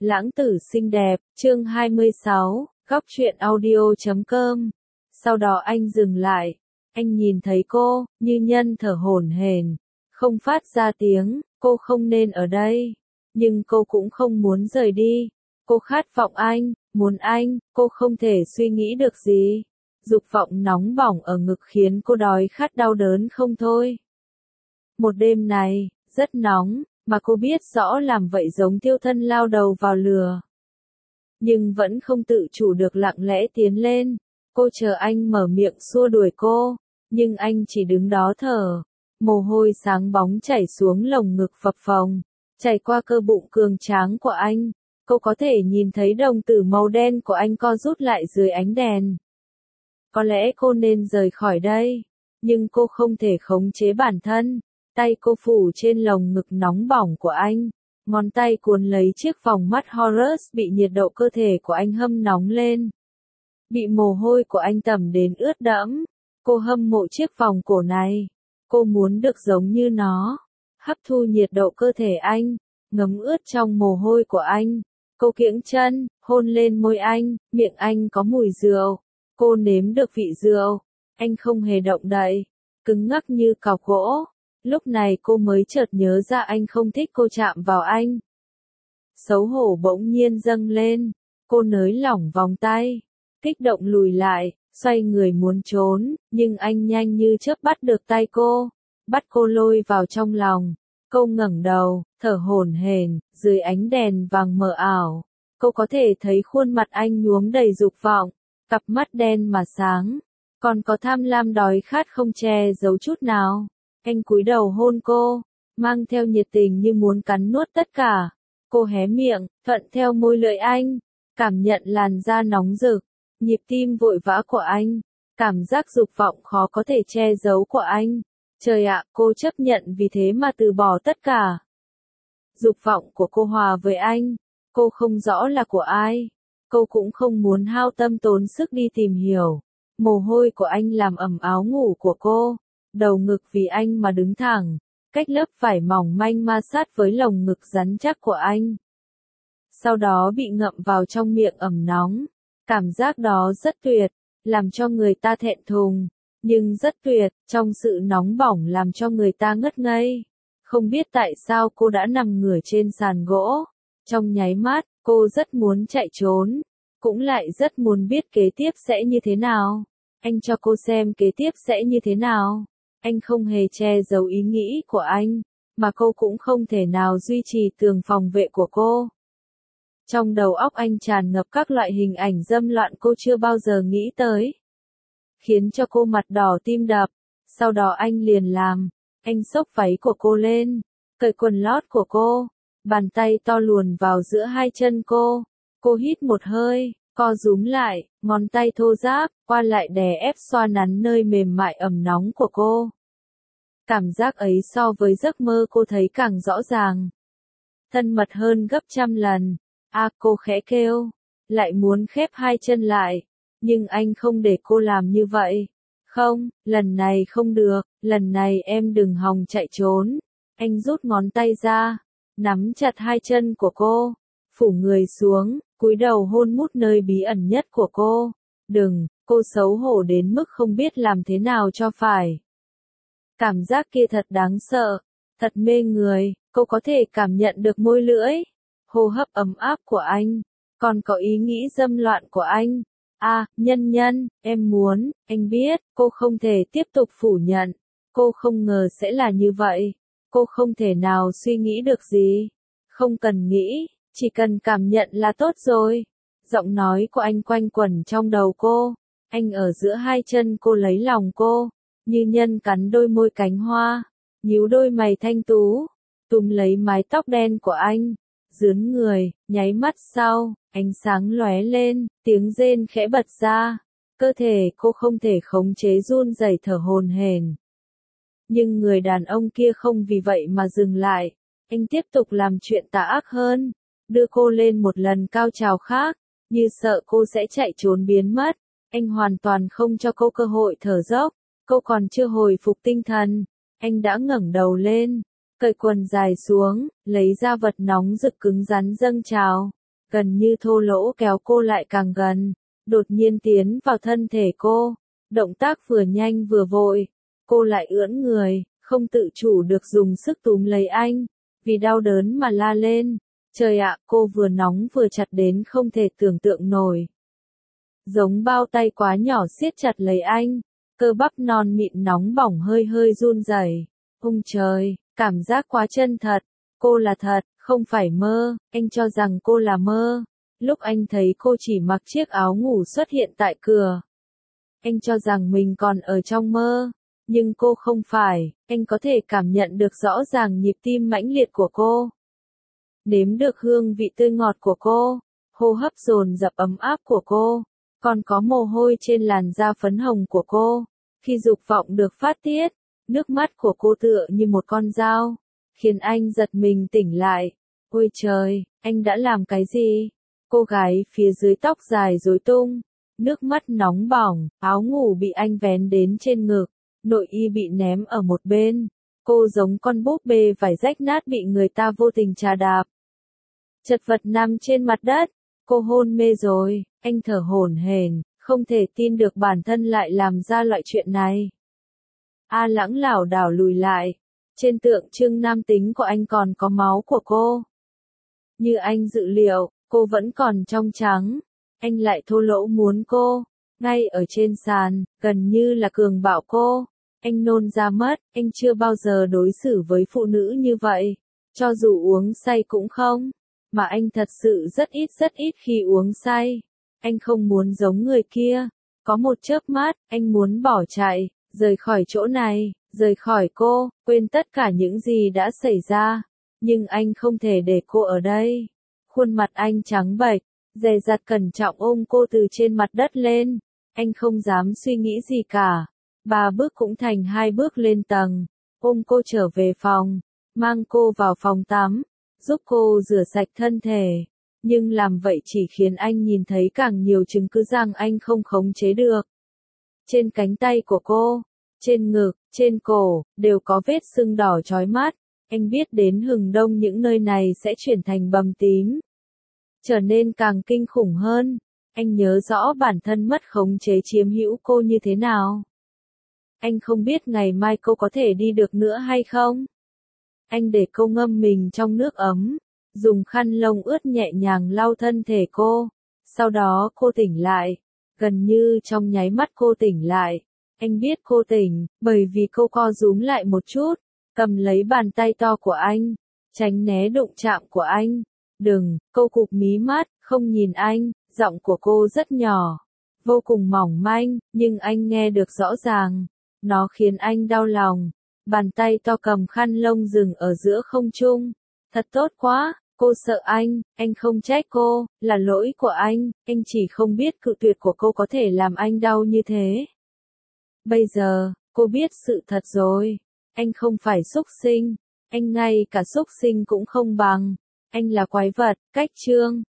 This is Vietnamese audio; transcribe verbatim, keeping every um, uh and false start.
Lãng tử xinh đẹp, chương hai mươi sáu, góc truyện audio chấm com. Sau đó anh dừng lại, anh nhìn thấy cô, như nhân thở hổn hển, không phát ra tiếng, cô không nên ở đây, nhưng cô cũng không muốn rời đi. Cô khát vọng anh, muốn anh, cô không thể suy nghĩ được gì. Dục vọng nóng bỏng ở ngực khiến cô đói khát đau đớn không thôi. Một đêm này, rất nóng, mà cô biết rõ làm vậy giống thiêu thân lao đầu vào lửa. Nhưng vẫn không tự chủ được lặng lẽ tiến lên. Cô chờ anh mở miệng xua đuổi cô, nhưng anh chỉ đứng đó thở. Mồ hôi sáng bóng chảy xuống lồng ngực phập phồng, chảy qua cơ bụng cường tráng của anh. Cô có thể nhìn thấy đồng tử màu đen của anh co rút lại dưới ánh đèn. Có lẽ cô nên rời khỏi đây, nhưng cô không thể khống chế bản thân. Tay cô phủ trên lồng ngực nóng bỏng của anh, ngón tay cuốn lấy chiếc vòng mắt Horus bị nhiệt độ cơ thể của anh hâm nóng lên. Bị mồ hôi của anh tẩm đến ướt đẫm, cô hâm mộ chiếc vòng cổ này. Cô muốn được giống như nó, hấp thu nhiệt độ cơ thể anh, ngấm ướt trong mồ hôi của anh. Cô kiễng chân, hôn lên môi anh, miệng anh có mùi rượu. Cô nếm được vị rượu, anh không hề động đậy, cứng ngắc như cọc gỗ. Lúc này cô mới chợt nhớ ra anh không thích cô chạm vào anh. Xấu hổ bỗng nhiên dâng lên, cô nới lỏng vòng tay, kích động lùi lại, xoay người muốn trốn, nhưng anh nhanh như chớp bắt được tay cô, bắt cô lôi vào trong lòng. Cô ngẩng đầu, thở hổn hển, dưới ánh đèn vàng mờ ảo, cô có thể thấy khuôn mặt anh nhuốm đầy dục vọng, cặp mắt đen mà sáng, còn có tham lam đói khát không che giấu chút nào. Anh cúi đầu hôn cô, mang theo nhiệt tình như muốn cắn nuốt tất cả. Cô hé miệng, thuận theo môi lưỡi anh, cảm nhận làn da nóng rực, nhịp tim vội vã của anh, cảm giác dục vọng khó có thể che giấu của anh. Trời ạ, cô chấp nhận vì thế mà từ bỏ tất cả. Dục vọng của cô hòa với anh, cô không rõ là của ai, cô cũng không muốn hao tâm tốn sức đi tìm hiểu. Mồ hôi của anh làm ẩm áo ngủ của cô. Đầu ngực vì anh mà đứng thẳng, cách lớp vải mỏng manh ma sát với lồng ngực rắn chắc của anh. Sau đó bị ngậm vào trong miệng ẩm nóng. Cảm giác đó rất tuyệt, làm cho người ta thẹn thùng, nhưng rất tuyệt, trong sự nóng bỏng làm cho người ta ngất ngây. Không biết tại sao cô đã nằm ngửa trên sàn gỗ. Trong nháy mắt, cô rất muốn chạy trốn, cũng lại rất muốn biết kế tiếp sẽ như thế nào. Anh cho cô xem kế tiếp sẽ như thế nào. Anh không hề che giấu ý nghĩ của anh, mà cô cũng không thể nào duy trì tường phòng vệ của cô. Trong đầu óc anh tràn ngập các loại hình ảnh dâm loạn cô chưa bao giờ nghĩ tới, khiến cho cô mặt đỏ tim đập. Sau đó anh liền làm, anh xốc váy của cô lên, cởi quần lót của cô, bàn tay to luồn vào giữa hai chân cô. Cô hít một hơi, co rúm lại, ngón tay thô ráp, qua lại đè ép xoa nắn nơi mềm mại ẩm nóng của cô. Cảm giác ấy so với giấc mơ cô thấy càng rõ ràng. Thân mật hơn gấp trăm lần. A cô khẽ kêu, lại muốn khép hai chân lại. Nhưng anh không để cô làm như vậy. Không, lần này không được, lần này em đừng hòng chạy trốn. Anh rút ngón tay ra, nắm chặt hai chân của cô, phủ người xuống, cúi đầu hôn mút nơi bí ẩn nhất của cô. Đừng, cô xấu hổ đến mức không biết làm thế nào cho phải. Cảm giác kia thật đáng sợ, thật mê người, cô có thể cảm nhận được môi lưỡi, hô hấp ấm áp của anh, còn có ý nghĩ dâm loạn của anh. À, nhân nhân, em muốn, anh biết, cô không thể tiếp tục phủ nhận, cô không ngờ sẽ là như vậy, cô không thể nào suy nghĩ được gì, không cần nghĩ, chỉ cần cảm nhận là tốt rồi. Giọng nói của anh quanh quẩn trong đầu cô, anh ở giữa hai chân cô lấy lòng cô, như nhân cắn đôi môi cánh hoa, nhíu đôi mày thanh tú, túm lấy mái tóc đen của anh, dướn người, nháy mắt sau, ánh sáng lóe lên, tiếng rên khẽ bật ra, cơ thể cô không thể khống chế run rẩy thở hổn hển. Nhưng người đàn ông kia không vì vậy mà dừng lại, anh tiếp tục làm chuyện tà ác hơn, đưa cô lên một lần cao trào khác, như sợ cô sẽ chạy trốn biến mất, anh hoàn toàn không cho cô cơ hội thở dốc. Cô còn chưa hồi phục tinh thần, anh đã ngẩng đầu lên, cởi quần dài xuống, lấy ra vật nóng rực cứng rắn dâng trào. gần như thô lỗ kéo cô lại càng gần, đột nhiên tiến vào thân thể cô, động tác vừa nhanh vừa vội, cô lại ưỡn người, không tự chủ được dùng sức túm lấy anh, vì đau đớn mà la lên, trời ạ, cô vừa nóng vừa chặt đến không thể tưởng tượng nổi. Giống bao tay quá nhỏ siết chặt lấy anh, cơ bắp non mịn nóng bỏng hơi hơi run rẩy. Ung trời, cảm giác quá chân thật, cô là thật, không phải mơ, anh cho rằng cô là mơ. Lúc anh thấy cô chỉ mặc chiếc áo ngủ xuất hiện tại cửa, anh cho rằng mình còn ở trong mơ, nhưng cô không phải, anh có thể cảm nhận được rõ ràng nhịp tim mãnh liệt của cô. Nếm được hương vị tươi ngọt của cô, hô hấp dồn dập ấm áp của cô, còn có mồ hôi trên làn da phấn hồng của cô. Khi dục vọng được phát tiết, nước mắt của cô tựa như một con dao, khiến anh giật mình tỉnh lại. Ôi trời, anh đã làm cái gì? Cô gái phía dưới tóc dài rối tung, nước mắt nóng bỏng, áo ngủ bị anh vén đến trên ngực, nội y bị ném ở một bên. Cô giống con búp bê vải rách nát bị người ta vô tình chà đạp. Chật vật nằm trên mặt đất, cô hôn mê rồi, anh thở hổn hển, không thể tin được bản thân lại làm ra loại chuyện này. A Lãng lảo đảo lùi lại, trên tượng trưng nam tính của anh còn có máu của cô. Như anh dự liệu, cô vẫn còn trong trắng, anh lại thô lỗ muốn cô, ngay ở trên sàn, gần như là cường bạo cô. Anh nôn ra mất, anh chưa bao giờ đối xử với phụ nữ như vậy, cho dù uống say cũng không, mà anh thật sự rất ít rất ít khi uống say. Anh không muốn giống người kia, có một chớp mắt, anh muốn bỏ chạy, rời khỏi chỗ này, rời khỏi cô, quên tất cả những gì đã xảy ra, nhưng anh không thể để cô ở đây. Khuôn mặt anh trắng bệch, dè dặt cẩn trọng ôm cô từ trên mặt đất lên, anh không dám suy nghĩ gì cả. Ba bước cũng thành hai bước lên tầng, ôm cô trở về phòng, mang cô vào phòng tắm, giúp cô rửa sạch thân thể. Nhưng làm vậy chỉ khiến anh nhìn thấy càng nhiều chứng cứ rằng anh không khống chế được. Trên cánh tay của cô, trên ngực, trên cổ, đều có vết sưng đỏ chói mắt. Anh biết đến hừng đông những nơi này sẽ chuyển thành bầm tím, trở nên càng kinh khủng hơn. Anh nhớ rõ bản thân mất khống chế chiếm hữu cô như thế nào. Anh không biết ngày mai cô có thể đi được nữa hay không. Anh để cô ngâm mình trong nước ấm, dùng khăn lông ướt nhẹ nhàng lau thân thể cô. Sau đó cô tỉnh lại, gần như trong nháy mắt cô tỉnh lại. Anh biết cô tỉnh, bởi vì cô co rúm lại một chút, cầm lấy bàn tay to của anh, tránh né đụng chạm của anh. Đừng, cô cụp mí mắt, không nhìn anh, giọng của cô rất nhỏ, vô cùng mỏng manh, nhưng anh nghe được rõ ràng. Nó khiến anh đau lòng. Bàn tay to cầm khăn lông dừng ở giữa không trung. Thật tốt quá, cô sợ anh, anh không trách cô, là lỗi của anh, anh chỉ không biết cự tuyệt của cô có thể làm anh đau như thế. Bây giờ, cô biết sự thật rồi. Anh không phải súc sinh, anh ngay cả súc sinh cũng không bằng. Anh là quái vật, cách chương.